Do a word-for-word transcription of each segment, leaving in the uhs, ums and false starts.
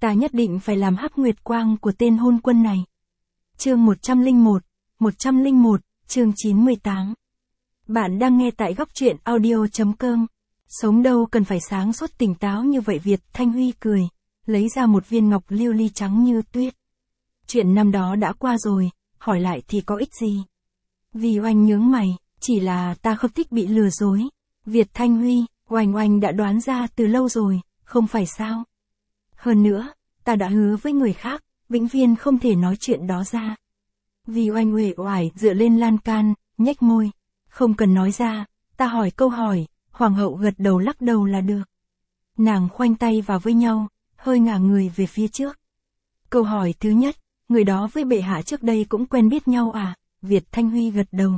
Ta nhất định phải làm hắc nguyệt quang của tên hôn quân này. Chương một trăm lẻ một, một trăm lẻ một, chương chín mươi tám. Bạn đang nghe tại góc truyện audio chấm com. Sống đâu cần phải sáng suốt tỉnh táo như vậy. Việt Thanh Huy cười, lấy ra một viên ngọc lưu ly trắng như tuyết. Chuyện năm đó đã qua rồi, hỏi lại thì có ích gì? Vi Oanh nhướng mày, chỉ là ta không thích bị lừa dối. Việt Thanh Huy, Oanh Oanh đã đoán ra từ lâu rồi, không phải sao? Hơn nữa, ta đã hứa với người khác, vĩnh viễn không thể nói chuyện đó ra. Vi Oanh uể oải dựa lên lan can, nhếch môi. Không cần nói ra, ta hỏi câu hỏi, hoàng hậu gật đầu lắc đầu là được. Nàng khoanh tay vào với nhau, hơi ngả người về phía trước. Câu hỏi thứ nhất, người đó với bệ hạ trước đây cũng quen biết nhau à? Việt Thanh Huy gật đầu.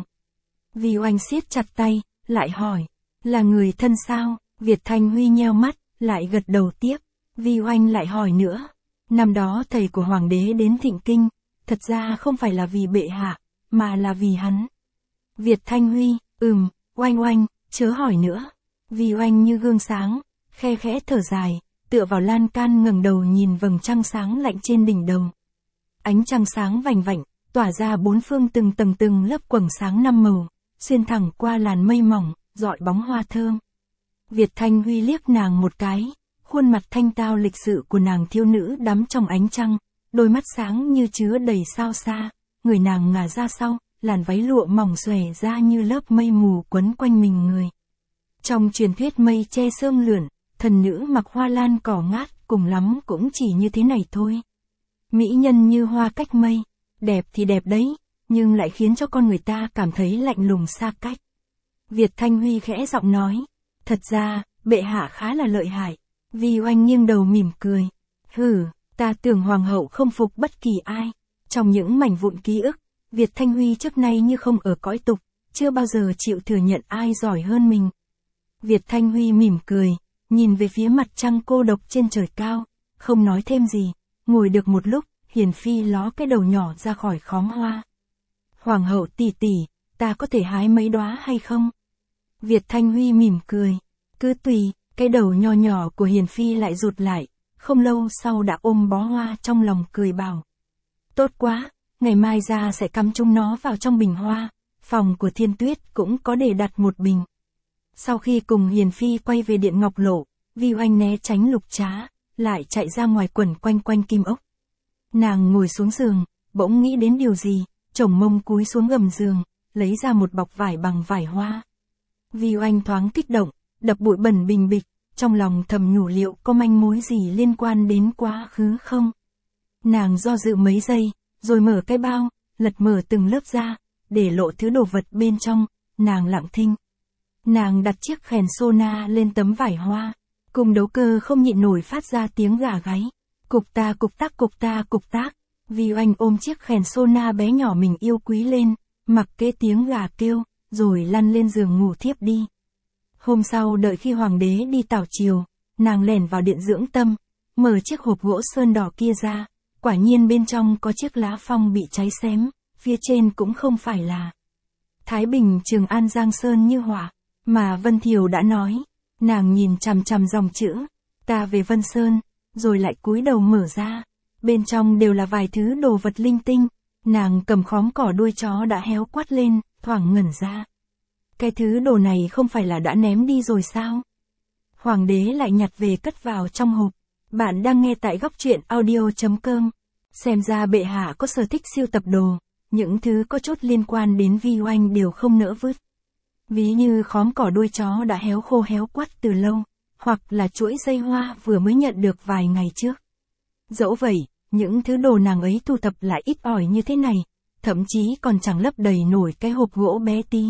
Vi Oanh siết chặt tay, lại hỏi, là người thân sao? Việt Thanh Huy nheo mắt, lại gật đầu tiếp. Vi Oanh lại hỏi nữa, năm đó thầy của hoàng đế đến Thịnh Kinh, thật ra không phải là vì bệ hạ, mà là vì hắn. Việt Thanh Huy, ừm, Oanh Oanh, chớ hỏi nữa. Vi Oanh như gương sáng, khe khẽ thở dài, tựa vào lan can ngẩng đầu nhìn vầng trăng sáng lạnh trên đỉnh đầu. Ánh trăng sáng vành vạnh, tỏa ra bốn phương từng tầng từng lớp quầng sáng năm màu, xuyên thẳng qua làn mây mỏng, dọi bóng hoa thơm. Việt Thanh Huy liếc nàng một cái, khuôn mặt thanh tao lịch sự của nàng thiếu nữ đắm trong ánh trăng, đôi mắt sáng như chứa đầy sao xa, người nàng ngả ra sau, làn váy lụa mỏng xòe ra như lớp mây mù quấn quanh mình người. Trong truyền thuyết mây che sương lượn, thần nữ mặc hoa lan cỏ ngát, cùng lắm cũng chỉ như thế này thôi. Mỹ nhân như hoa cách mây, đẹp thì đẹp đấy, nhưng lại khiến cho con người ta cảm thấy lạnh lùng xa cách. Việt Thanh Huy khẽ giọng nói, thật ra, bệ hạ khá là lợi hại. Vi Oanh nghiêng đầu mỉm cười. Hừ, ta tưởng hoàng hậu không phục bất kỳ ai. Trong những mảnh vụn ký ức, Việt Thanh Huy trước nay như không ở cõi tục, chưa bao giờ chịu thừa nhận ai giỏi hơn mình. Việt Thanh Huy mỉm cười, nhìn về phía mặt trăng cô độc trên trời cao, không nói thêm gì, ngồi được một lúc, Hiền Phi ló cái đầu nhỏ ra khỏi khóm hoa. Hoàng hậu tỷ tỷ, ta có thể hái mấy đóa hay không? Việt Thanh Huy mỉm cười, cứ tùy. Cái đầu nho nhỏ của Hiền Phi lại rụt lại, không lâu sau đã ôm bó hoa trong lòng cười bảo. Tốt quá, ngày mai ra sẽ cắm chúng nó vào trong bình hoa, phòng của Thiên Tuyết cũng có để đặt một bình. Sau khi cùng Hiền Phi quay về điện Ngọc Lộ, Vi Oanh né tránh Lục Trá, lại chạy ra ngoài quẩn quanh quanh Kim Ốc. Nàng ngồi xuống giường, bỗng nghĩ đến điều gì, chổng mông cúi xuống gầm giường, lấy ra một bọc vải bằng vải hoa. Vi Oanh thoáng kích động, đập bụi bẩn bình bịch, trong lòng thầm nhủ liệu có manh mối gì liên quan đến quá khứ không. Nàng do dự mấy giây, rồi mở cái bao, lật mở từng lớp ra, để lộ thứ đồ vật bên trong, nàng lặng thinh. Nàng đặt chiếc kèn sona lên tấm vải hoa, cùng đấu cơ không nhịn nổi phát ra tiếng gà gáy. Cục ta cục tác cục ta cục tác, Vi Oanh ôm chiếc kèn sona bé nhỏ mình yêu quý lên, mặc kệ tiếng gà kêu, rồi lăn lên giường ngủ thiếp đi. Hôm sau đợi khi hoàng đế đi tảo triều, nàng lẻn vào điện dưỡng tâm, mở chiếc hộp gỗ sơn đỏ kia ra, quả nhiên bên trong có chiếc lá phong bị cháy xém, phía trên cũng không phải là Thái Bình Trường An Giang Sơn như họa, mà Vân Thiều đã nói. Nàng nhìn chằm chằm dòng chữ, ta về Vân Sơn, rồi lại cúi đầu mở ra, bên trong đều là vài thứ đồ vật linh tinh, nàng cầm khóm cỏ đuôi chó đã héo quắt lên, thoảng ngẩn ra. Cái thứ đồ này không phải là đã ném đi rồi sao? Hoàng đế lại nhặt về cất vào trong hộp. Bạn đang nghe tại góc truyện audio chấm com. Xem ra bệ hạ có sở thích siêu tập đồ, những thứ có chốt liên quan đến Vi Oanh đều không nỡ vứt. Ví như khóm cỏ đuôi chó đã héo khô héo quắt từ lâu, hoặc là chuỗi dây hoa vừa mới nhận được vài ngày trước. Dẫu vậy, những thứ đồ nàng ấy thu thập lại ít ỏi như thế này, thậm chí còn chẳng lấp đầy nổi cái hộp gỗ bé tí.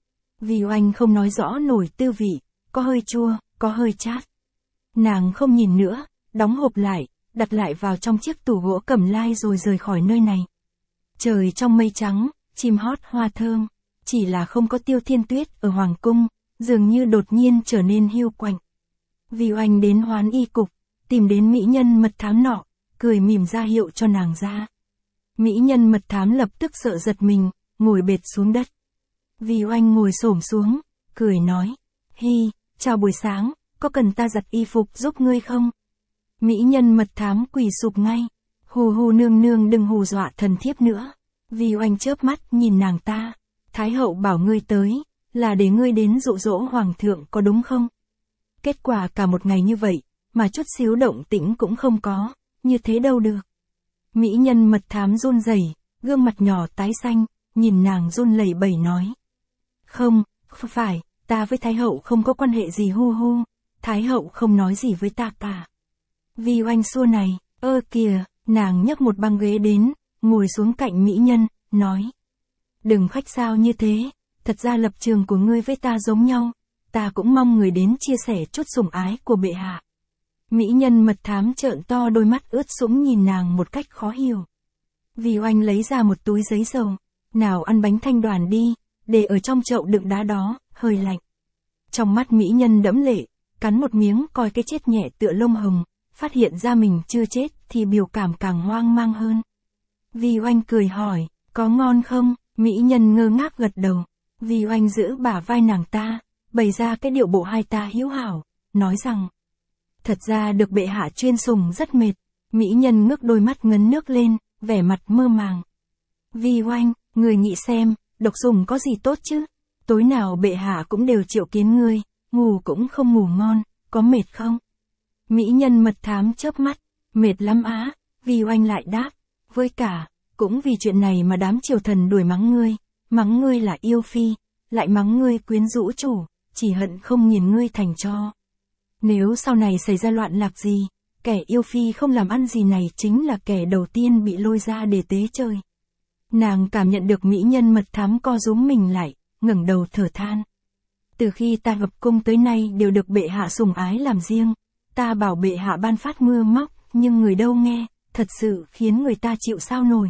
Vi Oanh không nói rõ nổi tư vị, có hơi chua, có hơi chát. Nàng không nhìn nữa, đóng hộp lại, đặt lại vào trong chiếc tủ gỗ cẩm lai rồi rời khỏi nơi này. Trời trong mây trắng, chim hót hoa thơm, chỉ là không có Tiêu Thiên Tuyết ở hoàng cung, dường như đột nhiên trở nên hiu quạnh. Vi Oanh đến Hoán Y cục, tìm đến mỹ nhân mật thám nọ, cười mỉm ra hiệu cho nàng ra. Mỹ nhân mật thám lập tức sợ giật mình, ngồi bệt xuống đất. Vi Oanh ngồi xổm xuống, cười nói, hi, chào buổi sáng, có cần ta giặt y phục giúp ngươi không? Mỹ nhân mật thám quỳ sụp ngay. Hù hù nương nương đừng hù dọa thần thiếp nữa. Vi Oanh chớp mắt nhìn nàng ta. Thái hậu bảo ngươi tới, là để ngươi đến dụ dỗ hoàng thượng có đúng không? Kết quả cả một ngày như vậy, mà chút xíu động tĩnh cũng không có, như thế đâu được. Mỹ nhân mật thám run rẩy, gương mặt nhỏ tái xanh, nhìn nàng run lẩy bẩy nói. Không, không phải, ta với Thái hậu không có quan hệ gì hu hu, Thái hậu không nói gì với ta cả. Vi Oanh xua này, ơ kìa, nàng nhấc một băng ghế đến, ngồi xuống cạnh mỹ nhân, nói. Đừng khách sáo như thế, thật ra lập trường của ngươi với ta giống nhau, ta cũng mong người đến chia sẻ chút sủng ái của bệ hạ. Mỹ nhân mật thám trợn to đôi mắt ướt sũng nhìn nàng một cách khó hiểu. Vi Oanh lấy ra một túi giấy dầu, nào ăn bánh thanh đoàn đi, để ở trong chậu đựng đá đó, hơi lạnh. Trong mắt mỹ nhân đẫm lệ, cắn một miếng coi cái chết nhẹ tựa lông hồng, phát hiện ra mình chưa chết thì biểu cảm càng hoang mang hơn. Vi Oanh cười hỏi, có ngon không? Mỹ nhân ngơ ngác gật đầu. Vi Oanh giữ bả vai nàng ta, bày ra cái điệu bộ hai ta hữu hảo, nói rằng. Thật ra được bệ hạ chuyên sủng rất mệt. Mỹ nhân ngước đôi mắt ngấn nước lên, vẻ mặt mơ màng. Vi Oanh, người nghĩ xem, độc sủng có gì tốt chứ? Tối nào bệ hạ cũng đều triệu kiến ngươi, ngủ cũng không ngủ ngon, có mệt không? Mỹ nhân mật thám chớp mắt, mệt lắm á. Vi Oanh lại đáp, với cả, cũng vì chuyện này mà đám triều thần đuổi mắng ngươi, mắng ngươi là yêu phi, lại mắng ngươi quyến rũ chủ, chỉ hận không nhìn ngươi thành tro. Nếu sau này xảy ra loạn lạc gì, kẻ yêu phi không làm ăn gì này chính là kẻ đầu tiên bị lôi ra để tế trời. Nàng cảm nhận được mỹ nhân mật thám co rúm mình lại, ngẩng đầu thở than. Từ khi ta nhập cung tới nay đều được bệ hạ sủng ái làm riêng, ta bảo bệ hạ ban phát mưa móc, nhưng người đâu nghe, thật sự khiến người ta chịu sao nổi.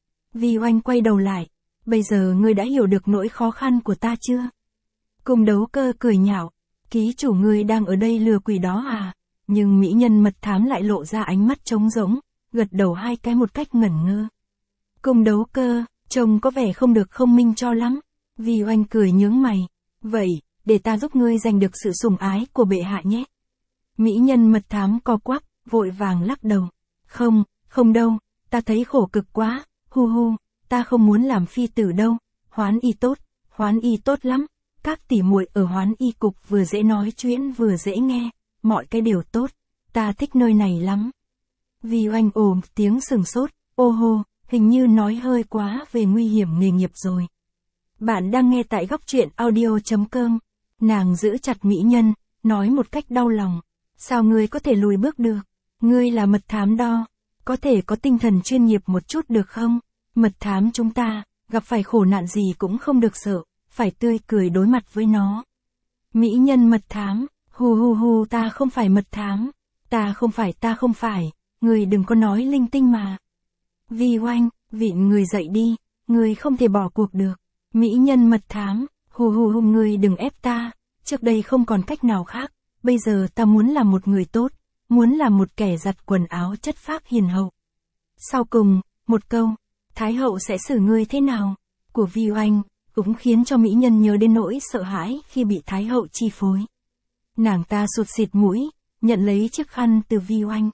Vi Oanh quay đầu lại, bây giờ ngươi đã hiểu được nỗi khó khăn của ta chưa? Cung Đấu Cơ cười nhạo, ký chủ ngươi đang ở đây lừa quỷ đó à? Nhưng mỹ nhân mật thám lại lộ ra ánh mắt trống rỗng, gật đầu hai cái một cách ngẩn ngơ. Cung Đấu Cơ, trông có vẻ không được không minh cho lắm. Vi Oanh cười nhướng mày, vậy, để ta giúp ngươi giành được sự sủng ái của bệ hạ nhé. Mỹ nhân mật thám co quắp, vội vàng lắc đầu. Không, không đâu, ta thấy khổ cực quá, hu hu, ta không muốn làm phi tử đâu. Hoán y tốt, hoán y tốt lắm. Các tỷ muội ở hoán y cục vừa dễ nói chuyện vừa dễ nghe, mọi cái đều tốt, ta thích nơi này lắm. Vi Oanh ồ tiếng sừng sốt, ô hô, hình như nói hơi quá về nguy hiểm nghề nghiệp rồi. Bạn đang nghe tại góc truyện audio chấm com. Nàng giữ chặt mỹ nhân, nói một cách đau lòng. Sao ngươi có thể lùi bước được? Ngươi là mật thám đo, có thể có tinh thần chuyên nghiệp một chút được không? Mật thám chúng ta, gặp phải khổ nạn gì cũng không được sợ, phải tươi cười đối mặt với nó. Mỹ nhân mật thám, hù hù hù ta không phải mật thám, ta không phải ta không phải, ngươi đừng có nói linh tinh mà. Vi Oanh, vịn người dậy đi, ngươi không thể bỏ cuộc được. Mỹ nhân mật thám, hù hù hù ngươi đừng ép ta, trước đây không còn cách nào khác, bây giờ ta muốn làm một người tốt, muốn làm một kẻ giặt quần áo chất phác hiền hậu. Sau cùng, một câu, Thái hậu sẽ xử ngươi thế nào, của Vi Oanh, cũng khiến cho mỹ nhân nhớ đến nỗi sợ hãi khi bị Thái hậu chi phối. Nàng ta sụt xịt mũi, nhận lấy chiếc khăn từ Vi Oanh.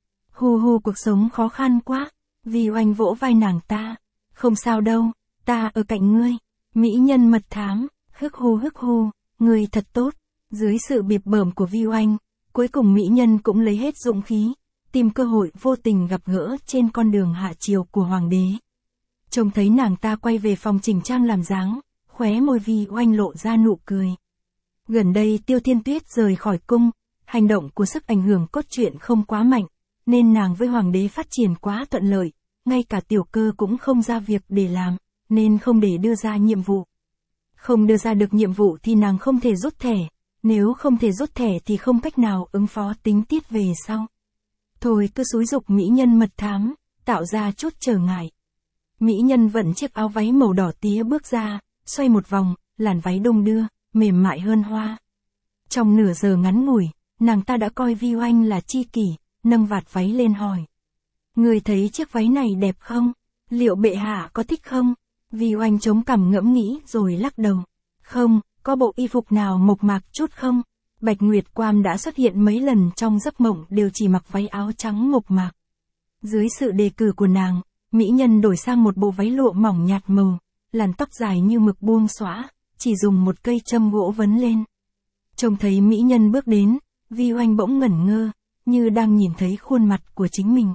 Hù hù cuộc sống khó khăn quá, Vi Oanh vỗ vai nàng ta, không sao đâu, ta ở cạnh ngươi. Mỹ nhân mật thám, hức hù hức hù, ngươi thật tốt. Dưới sự bịp bợm của Vi Oanh, cuối cùng mỹ nhân cũng lấy hết dũng khí, tìm cơ hội vô tình gặp gỡ trên con đường hạ triều của hoàng đế. Trông thấy nàng ta quay về phòng chỉnh trang làm dáng, khóe môi Vi Oanh lộ ra nụ cười. Gần đây Tiêu Thiên Tuyết rời khỏi cung, hành động của sức ảnh hưởng cốt truyện không quá mạnh, nên nàng với hoàng đế phát triển quá thuận lợi, ngay cả Tiểu Cơ cũng không ra việc để làm, nên không để đưa ra nhiệm vụ. Không đưa ra được nhiệm vụ thì nàng không thể rút thẻ, nếu không thể rút thẻ thì không cách nào ứng phó tính tiết về sau. Thôi cứ xúi giục mỹ nhân mật thám, tạo ra chút trở ngại. Mỹ nhân vận chiếc áo váy màu đỏ tía bước ra, xoay một vòng, làn váy đung đưa, mềm mại hơn hoa. Trong nửa giờ ngắn ngủi, nàng ta đã coi Vi Oanh là tri kỷ, nâng vạt váy lên hỏi. Người thấy chiếc váy này đẹp không? Liệu bệ hạ có thích không? Vi Oanh chống cằm ngẫm nghĩ rồi lắc đầu. Không, có bộ y phục nào mộc mạc chút không? Bạch Nguyệt Quang đã xuất hiện mấy lần trong giấc mộng đều chỉ mặc váy áo trắng mộc mạc. Dưới sự đề cử của nàng, mỹ nhân đổi sang một bộ váy lụa mỏng nhạt màu, làn tóc dài như mực buông xõa, chỉ dùng một cây châm gỗ vấn lên. Trông thấy mỹ nhân bước đến, Vi Oanh bỗng ngẩn ngơ, như đang nhìn thấy khuôn mặt của chính mình.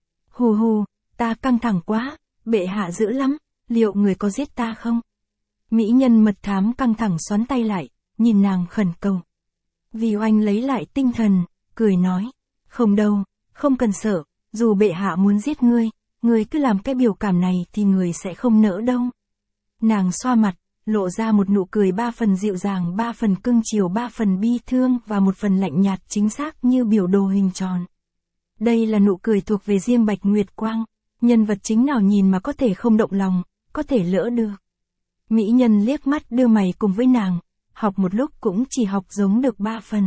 Hù hù, ta căng thẳng quá, bệ hạ dữ lắm, liệu người có giết ta không? Mỹ nhân mật thám căng thẳng xoắn tay lại, nhìn nàng khẩn cầu. Vi Oanh lấy lại tinh thần, cười nói, không đâu, không cần sợ, dù bệ hạ muốn giết ngươi, ngươi cứ làm cái biểu cảm này thì người sẽ không nỡ đâu. Nàng xoa mặt, lộ ra một nụ cười ba phần dịu dàng, ba phần cưng chiều, ba phần bi thương và một phần lạnh nhạt chính xác như biểu đồ hình tròn. Đây là nụ cười thuộc về riêng Bạch Nguyệt Quang, nhân vật chính nào nhìn mà có thể không động lòng, có thể lỡ được. Mỹ nhân liếc mắt đưa mày cùng với nàng, học một lúc cũng chỉ học giống được ba phần.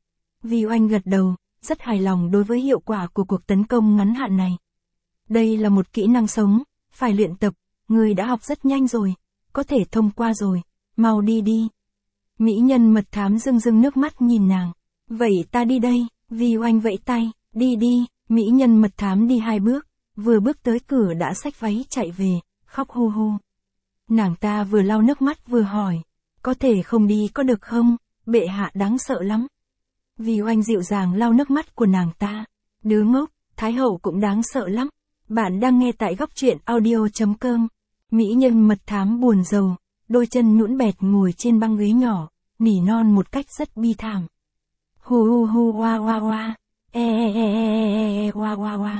Vi Oanh gật đầu, rất hài lòng đối với hiệu quả của cuộc tấn công ngắn hạn này. Đây là một kỹ năng sống, phải luyện tập, người đã học rất nhanh rồi, có thể thông qua rồi, mau đi đi. Mỹ nhân mật thám rưng rưng nước mắt nhìn nàng. Vậy ta đi đây, Vi Oanh vẫy tay, đi đi, mỹ nhân mật thám đi hai bước, vừa bước tới cửa đã xách váy chạy về, khóc hu hu. Nàng ta vừa lau nước mắt vừa hỏi, có thể không đi có được không, bệ hạ đáng sợ lắm. Vi Oanh dịu dàng lau nước mắt của nàng ta, đứa ngốc, Thái hậu cũng đáng sợ lắm. Bạn đang nghe tại góc truyện audio.com. Mỹ nhân mật thám buồn rầu, đôi chân nhũn bẹt ngồi trên băng ghế nhỏ, nỉ non một cách rất bi thảm. Hu hu hu wa wa wa, e e e e e e wa wa wa.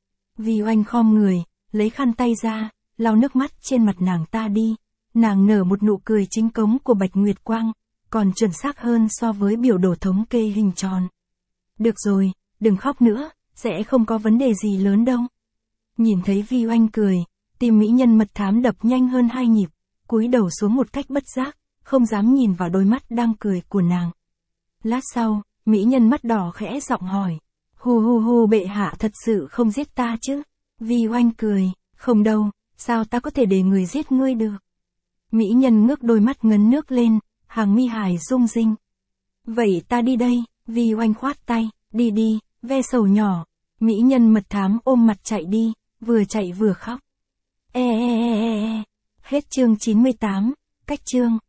Vi Oanh khom người, lấy khăn tay ra, lau nước mắt trên mặt nàng ta đi. Nàng nở một nụ cười chính cống của Bạch Nguyệt Quang, còn chuẩn xác hơn so với biểu đồ thống kê hình tròn. Được rồi, đừng khóc nữa, sẽ không có vấn đề gì lớn đâu. Nhìn thấy Vi Oanh cười, tim mỹ nhân mật thám đập nhanh hơn hai nhịp, cúi đầu xuống một cách bất giác, không dám nhìn vào đôi mắt đang cười của nàng. Lát sau, mỹ nhân mắt đỏ khẽ giọng hỏi, hù hù hù bệ hạ thật sự không giết ta chứ? Vi Oanh cười, không đâu, sao ta có thể để người giết ngươi được? Mỹ nhân ngước đôi mắt ngấn nước lên, hàng mi hài rung rinh. Vậy ta đi đây, Vi Oanh khoát tay, đi đi, ve sầu nhỏ. Mỹ nhân mật thám ôm mặt chạy đi, vừa chạy vừa khóc. E e e e e. Hết chương chín mươi tám, cách chương.